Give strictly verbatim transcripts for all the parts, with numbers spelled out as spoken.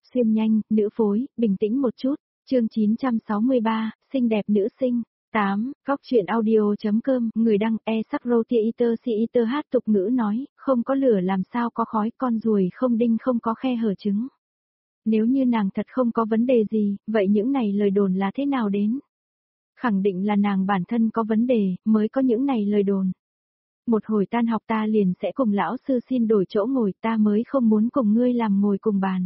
xuyên nhanh, nữ phối, bình tĩnh một chút, chương chín trăm sáu mươi ba, xinh đẹp nữ sinh. tám. Góc chuyện audio.com, người đăng e sắc roti eater si eater hát tục ngữ nói, không có lửa làm sao có khói, con ruồi không đinh không có khe hở trứng. Nếu như nàng thật không có vấn đề gì, vậy những này lời đồn là thế nào đến? Khẳng định là nàng bản thân có vấn đề, mới có những này lời đồn. Một hồi tan học ta liền sẽ cùng lão sư xin đổi chỗ ngồi, ta mới không muốn cùng ngươi làm ngồi cùng bàn.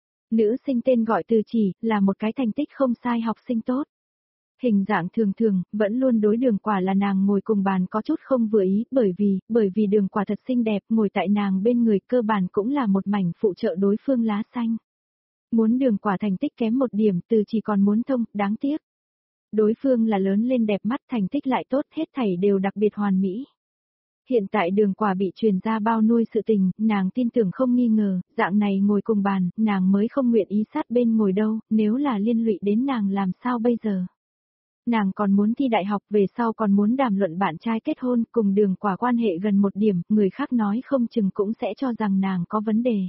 Nữ sinh tên gọi Từ Chỉ, là một cái thành tích không sai học sinh tốt. Hình dạng thường thường, vẫn luôn đối Đường Quả là nàng ngồi cùng bàn có chút không vừa ý, bởi vì, bởi vì Đường Quả thật xinh đẹp, ngồi tại nàng bên người cơ bản cũng là một mảnh phụ trợ đối phương lá xanh. Muốn Đường Quả thành tích kém một điểm, Từ Chỉ còn muốn thông, đáng tiếc. Đối phương là lớn lên đẹp mắt, thành tích lại tốt, hết thảy đều đặc biệt hoàn mỹ. Hiện tại Đường Quả bị truyền ra bao nuôi sự tình, nàng tin tưởng không nghi ngờ, dạng này ngồi cùng bàn, nàng mới không nguyện ý sát bên ngồi đâu, nếu là liên lụy đến nàng làm sao bây giờ. Nàng còn muốn thi đại học, về sau còn muốn đàm luận bạn trai kết hôn, cùng Đường Quả quan hệ gần một điểm, người khác nói không chừng cũng sẽ cho rằng nàng có vấn đề.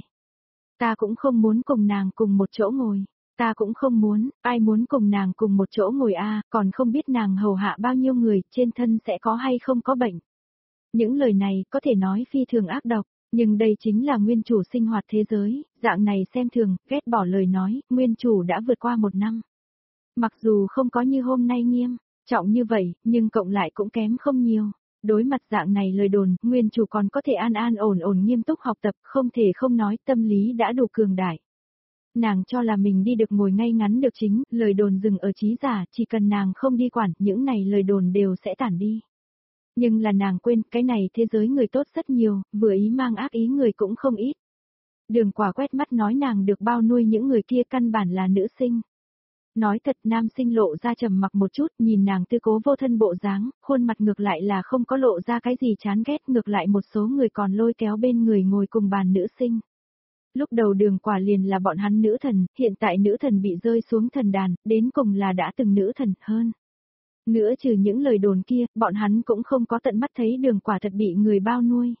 Ta cũng không muốn cùng nàng cùng một chỗ ngồi. Ta cũng không muốn, ai muốn cùng nàng cùng một chỗ ngồi a, à, còn không biết nàng hầu hạ bao nhiêu người, trên thân sẽ có hay không có bệnh. Những lời này có thể nói phi thường ác độc, nhưng đây chính là nguyên chủ sinh hoạt thế giới, dạng này xem thường, ghét bỏ lời nói, nguyên chủ đã vượt qua một năm. Mặc dù không có như hôm nay nghiêm, trọng như vậy, nhưng cộng lại cũng kém không nhiều. Đối mặt dạng này lời đồn, nguyên chủ còn có thể an an ổn ổn nghiêm túc học tập, không thể không nói tâm lý đã đủ cường đại. Nàng cho là mình đi được ngồi ngay ngắn được chính, lời đồn dừng ở trí giả, chỉ cần nàng không đi quản, những này lời đồn đều sẽ tản đi. Nhưng là nàng quên, cái này thế giới người tốt rất nhiều, vừa ý mang ác ý người cũng không ít. Đường Quả quét mắt nói nàng được bao nuôi những người kia căn bản là nữ sinh. Nói thật, nam sinh lộ ra trầm mặc một chút, nhìn nàng tư cố vô thân bộ dáng, khuôn mặt ngược lại là không có lộ ra cái gì chán ghét, ngược lại một số người còn lôi kéo bên người ngồi cùng bàn nữ sinh. Lúc đầu Đường Quả liền là bọn hắn nữ thần, hiện tại nữ thần bị rơi xuống thần đàn, đến cùng là đã từng nữ thần hơn. Nữa trừ những lời đồn kia, bọn hắn cũng không có tận mắt thấy Đường Quả thật bị người bao nuôi.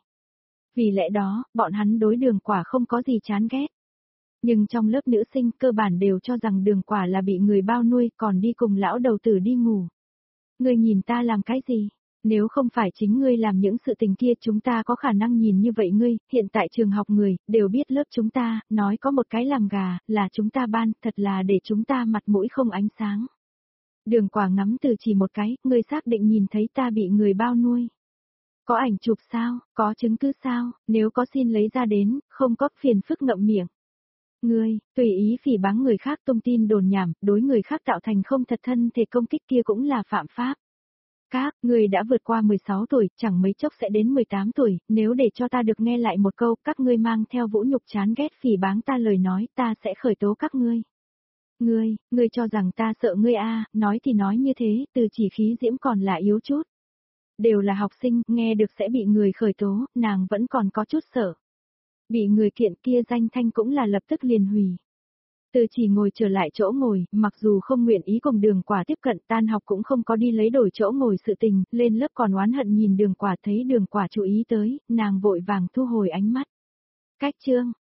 Vì lẽ đó, bọn hắn đối Đường Quả không có gì chán ghét. Nhưng trong lớp nữ sinh cơ bản đều cho rằng Đường Quả là bị người bao nuôi, còn đi cùng lão đầu tử đi ngủ. Ngươi nhìn ta làm cái gì? Nếu không phải chính ngươi làm những sự tình kia chúng ta có khả năng nhìn như vậy ngươi, hiện tại trường học người, đều biết lớp chúng ta, nói có một cái làm gà, là chúng ta ban, thật là để chúng ta mặt mũi không ánh sáng. Đường Quả ngắm Từ Chỉ một cái, ngươi xác định nhìn thấy ta bị người bao nuôi. Có ảnh chụp sao, có chứng cứ sao, nếu có xin lấy ra đến, không có phiền phức ngậm miệng. Ngươi, tùy ý phỉ báng người khác tung tin đồn nhảm, đối người khác tạo thành không thật thân thể công kích kia cũng là phạm pháp. Các, ngươi đã vượt qua mười sáu tuổi, chẳng mấy chốc sẽ đến mười tám tuổi, nếu để cho ta được nghe lại một câu, các ngươi mang theo vũ nhục chán ghét phỉ báng ta lời nói, ta sẽ khởi tố các ngươi. Ngươi, ngươi cho rằng ta sợ ngươi a, à, nói thì nói như thế, Từ Chỉ khí diễm còn là yếu chút. Đều là học sinh, nghe được sẽ bị người khởi tố, nàng vẫn còn có chút sợ. Bị người kiện kia danh thanh cũng là lập tức liền hủy. Từ Chỉ ngồi trở lại chỗ ngồi, mặc dù không nguyện ý cùng Đường Quả tiếp cận, tan học cũng không có đi lấy đổi chỗ ngồi sự tình, lên lớp còn oán hận nhìn Đường Quả, thấy Đường Quả chú ý tới, nàng vội vàng thu hồi ánh mắt. Cách chương,